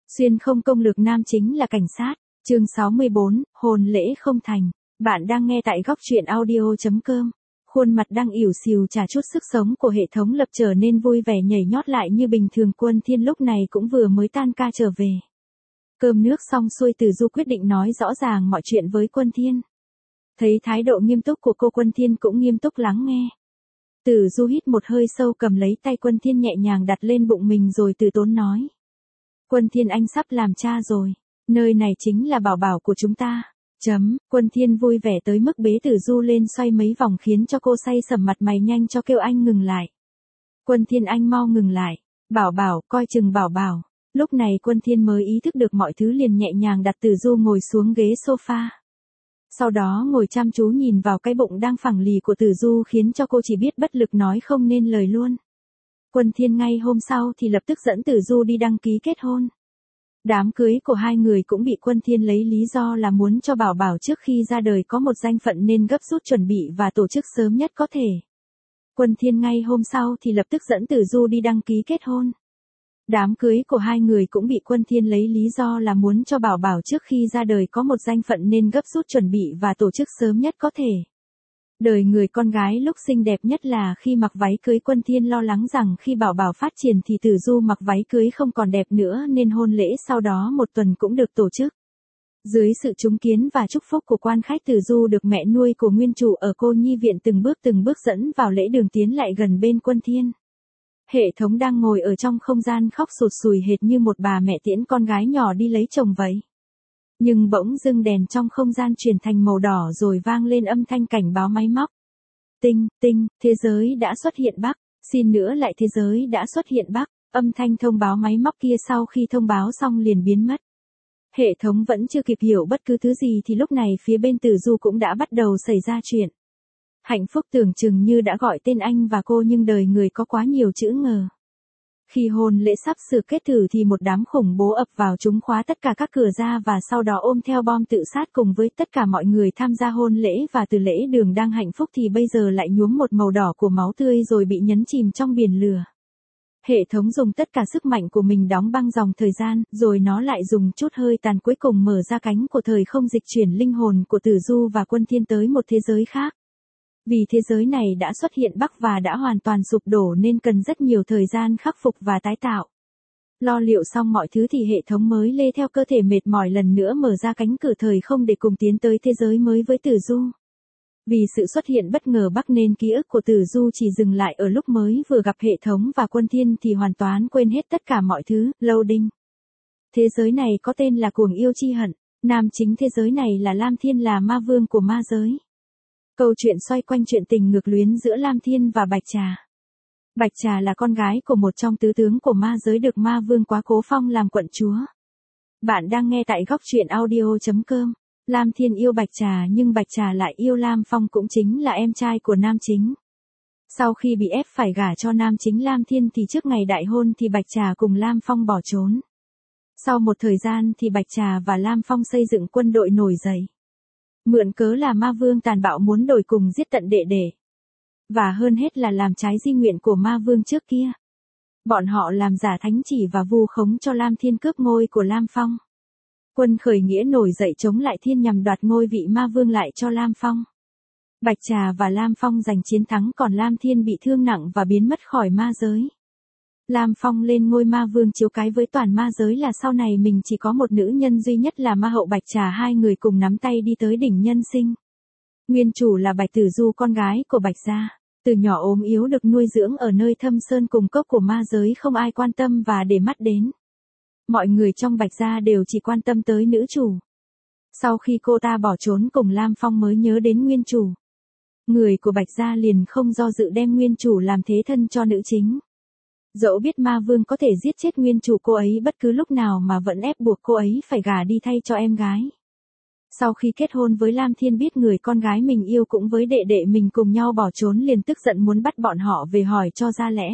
Xuyên không công lược nam chính là cảnh sát. Chương 64, hôn lễ không thành. Bạn đang nghe tại góc truyện audio.com. Khuôn mặt đang ỉu xìu trả chút sức sống của hệ thống lập trở nên vui vẻ nhảy nhót lại như bình thường. Quân Thiên lúc này cũng vừa mới tan ca trở về. Cơm nước xong xuôi, Từ Du quyết định nói rõ ràng mọi chuyện với Quân Thiên. Thấy thái độ nghiêm túc của cô, Quân Thiên cũng nghiêm túc lắng nghe. Từ Du hít một hơi sâu, cầm lấy tay Quân Thiên nhẹ nhàng đặt lên bụng mình rồi từ tốn nói. Quân Thiên, anh sắp làm cha rồi. Nơi này chính là bảo bảo của chúng ta. Quân Thiên vui vẻ tới mức bế Từ Du lên xoay mấy vòng khiến cho cô say sẩm mặt mày, nhanh cho kêu anh ngừng lại. Quân Thiên, anh mau ngừng lại. Bảo bảo, coi chừng bảo bảo. Lúc này Quân Thiên mới ý thức được mọi thứ, liền nhẹ nhàng đặt Từ Du ngồi xuống ghế sofa. Sau đó ngồi chăm chú nhìn vào cái bụng đang phẳng lì của Từ Du khiến cho cô chỉ biết bất lực nói không nên lời luôn. Quân Thiên ngay hôm sau thì lập tức dẫn Từ Du đi đăng ký kết hôn. Đám cưới của hai người cũng bị Quân Thiên lấy lý do là muốn cho bảo bảo trước khi ra đời có một danh phận nên gấp rút chuẩn bị và tổ chức sớm nhất có thể. Quân Thiên ngay hôm sau thì lập tức dẫn Từ Du đi đăng ký kết hôn. Đám cưới của hai người cũng bị Quân Thiên lấy lý do là muốn cho bảo bảo trước khi ra đời có một danh phận nên gấp rút chuẩn bị và tổ chức sớm nhất có thể. Đời người con gái lúc xinh đẹp nhất là khi mặc váy cưới. Quân Thiên lo lắng rằng khi bảo bảo phát triển thì Từ Du mặc váy cưới không còn đẹp nữa nên hôn lễ sau đó một tuần cũng được tổ chức. Dưới sự chứng kiến và chúc phúc của quan khách, Từ Du được mẹ nuôi của nguyên chủ ở cô nhi viện từng bước dẫn vào lễ đường, tiến lại gần bên Quân Thiên. Hệ thống đang ngồi ở trong không gian khóc sụt sùi hệt như một bà mẹ tiễn con gái nhỏ đi lấy chồng vậy. Nhưng bỗng dưng đèn trong không gian chuyển thành màu đỏ rồi vang lên âm thanh cảnh báo máy móc. Tinh, thế giới đã xuất hiện bug. Xin nữa lại, thế giới đã xuất hiện bug. Âm thanh thông báo máy móc kia sau khi thông báo xong liền biến mất. Hệ thống vẫn chưa kịp hiểu bất cứ thứ gì thì lúc này phía bên Từ Du cũng đã bắt đầu xảy ra chuyện. Hạnh phúc tưởng chừng như đã gọi tên anh và cô, nhưng đời người có quá nhiều chữ ngờ. Khi hôn lễ sắp sửa kết thử thì một đám khủng bố ập vào, chúng khóa tất cả các cửa ra và sau đó ôm theo bom tự sát cùng với tất cả mọi người tham gia hôn lễ, và từ lễ đường đang hạnh phúc thì bây giờ lại nhuốm một màu đỏ của máu tươi rồi bị nhấn chìm trong biển lửa. Hệ thống dùng tất cả sức mạnh của mình đóng băng dòng thời gian, rồi nó lại dùng chút hơi tàn cuối cùng mở ra cánh của thời không, dịch chuyển linh hồn của Từ Du và Quân Thiên tới một thế giới khác. Vì thế giới này đã xuất hiện bug và đã hoàn toàn sụp đổ nên cần rất nhiều thời gian khắc phục và tái tạo. Lo liệu xong mọi thứ thì hệ thống mới lê theo cơ thể mệt mỏi lần nữa mở ra cánh cửa thời không để cùng tiến tới thế giới mới với Từ Du. Vì sự xuất hiện bất ngờ bug nên ký ức của Từ Du chỉ dừng lại ở lúc mới vừa gặp hệ thống và Quân Thiên thì hoàn toàn quên hết tất cả mọi thứ. Loading. Thế giới này có tên là Cuồng Yêu Chi Hận. Nam chính thế giới này là Lam Thiên, là ma vương của ma giới. Câu chuyện xoay quanh chuyện tình ngược luyến giữa Lam Thiên và Bạch Trà. Bạch Trà là con gái của một trong tứ tướng của ma giới được ma vương Quá Cố phong làm quận chúa. Bạn đang nghe tại góc truyện audio.com. Lam Thiên yêu Bạch Trà nhưng Bạch Trà lại yêu Lam Phong, cũng chính là em trai của nam chính. Sau khi bị ép phải gả cho nam chính Lam Thiên thì trước ngày đại hôn thì Bạch Trà cùng Lam Phong bỏ trốn. Sau một thời gian thì Bạch Trà và Lam Phong xây dựng quân đội nổi dậy. Mượn cớ là ma vương tàn bạo muốn đổi cùng giết tận đệ đệ. Và hơn hết là làm trái di nguyện của ma vương trước kia. Bọn họ làm giả thánh chỉ và vu khống cho Lam Thiên cướp ngôi của Lam Phong. Quân khởi nghĩa nổi dậy chống lại Thiên nhằm đoạt ngôi vị ma vương lại cho Lam Phong. Bạch Trà và Lam Phong giành chiến thắng, còn Lam Thiên bị thương nặng và biến mất khỏi ma giới. Lam Phong lên ngôi ma vương chiếu cái với toàn ma giới là sau này mình chỉ có một nữ nhân duy nhất là ma hậu Bạch Trà, hai người cùng nắm tay đi tới đỉnh nhân sinh. Nguyên chủ là Bạch Tử Du, con gái của Bạch gia. Từ nhỏ ốm yếu được nuôi dưỡng ở nơi thâm sơn cùng cốc của ma giới, không ai quan tâm và để mắt đến. Mọi người trong Bạch gia đều chỉ quan tâm tới nữ chủ. Sau khi cô ta bỏ trốn cùng Lam Phong mới nhớ đến nguyên chủ. Người của Bạch gia liền không do dự đem nguyên chủ làm thế thân cho nữ chính. Dẫu biết ma vương có thể giết chết nguyên chủ cô ấy bất cứ lúc nào mà vẫn ép buộc cô ấy phải gả đi thay cho em gái. Sau khi kết hôn với Lam Thiên, biết người con gái mình yêu cũng với đệ đệ mình cùng nhau bỏ trốn, liền tức giận muốn bắt bọn họ về hỏi cho ra lẽ.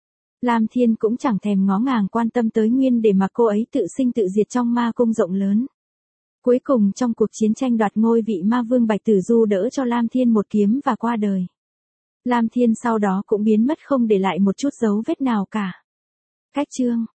Lam Thiên cũng chẳng thèm ngó ngàng quan tâm tới Nguyên để mà cô ấy tự sinh tự diệt trong ma cung rộng lớn. Cuối cùng trong cuộc chiến tranh đoạt ngôi vị ma vương, Bạch Tử Du đỡ cho Lam Thiên một kiếm và qua đời. Lam Thiên sau đó cũng biến mất không để lại một chút dấu vết nào cả. Cách chương